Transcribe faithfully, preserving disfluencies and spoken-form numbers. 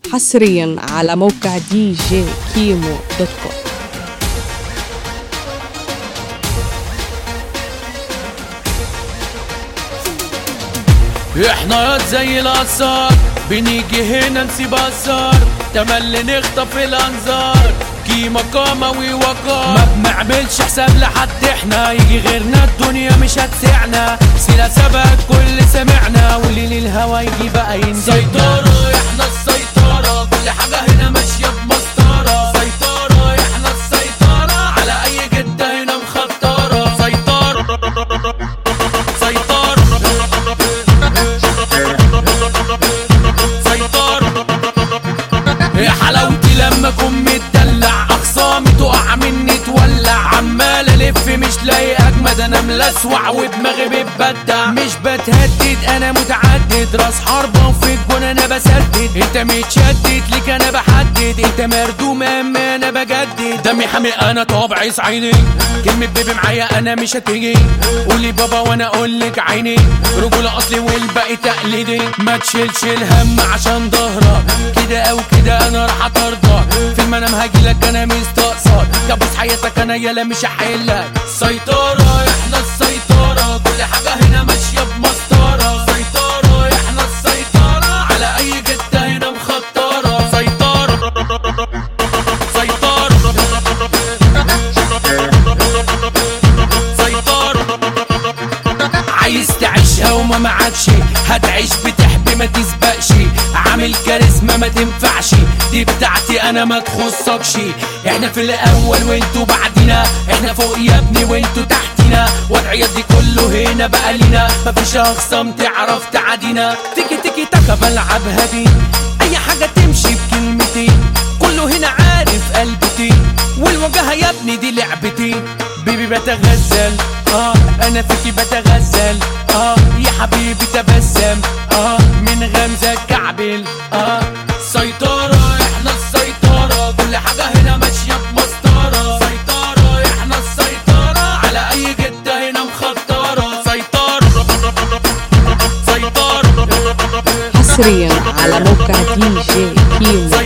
حصريا على موقع دي جي كيمو دوت كوم. احنا زي الآثار بنيجي هنا نسيب أثار، تملي نخطف الأنظار، قيمة قامة ووقار، ما بنعملش حساب لحد، احنا يجي غيرنا الدنيا مش هتسعنا، سينا سبق كل سمعنا واللي للهوا يجي بقى ينزل. سيطرة احنا السيطرة، كل حاجة هنا ماشية بمسطرة، سيطرة احنا السيطرة، على أي جدة هنا مخطرة، سيطرة سيطرة يا حلاوتي لما اكون متدلع، اخصامي تقع مني تولع، عمال الف مش لاقي اجمد، انا ملسوع ودماغي بتبدع، مش بتهدد انا متعدد، راس حربة وفي الجون انا بسدد، انت متشدد ليك انا بحدد، انت مردوم اما انا بجدد، دمي حامي انا طبعي صعيدي، كلمة بيبي معايا انا مش هتيجي، قولي بابا وانا اقولك عيني، رجولة اصلي والباقي تقليدي، ما تشيلش الهم عشان ظهرك كده او كده انا راح اترضى، في المنام هاجيلك انا مستقصد، كابوس حياتك انا يالا مش هحلك. سيطرة احنا السيطرة، كل حاجة هنا ماشية بمسطرة، سيطرة احنا السيطرة، على اي جدة هنا مخطرة، سيطرة سيطرة سيطرة عايز تعيشها وما معكش، هتعيش بتحبي ما تسبقش، عامل كاريزما ما تنفعش، دي بتاعتي انا ما تخصكش، احنا في الاول وانتوا بعدينا، احنا فوق يا ابني وانتوا تحتينا، وضعيات دي كله هنا بقى لينا، مفيش اخصام تعرف تعدينا، تيكي تيكي تاكا بلعبها دي، اي حاجة تمشي بكلمتين، كله هنا عارف قلبتي، والوجهة يا ابني دي لعبتي، بيبي بتغزل اه انا فيكي بتغزل اه يا حبيبي تبسم اه من غمزة كعبل اه سيطرة احنا السيطرة، كل حاجة هنا ماشية بمسطرة، سيطرة احنا السيطرة، على اي جدة هنا مخطرة، سيطرة سيطرة حصريا على موقع دي جي كيمو.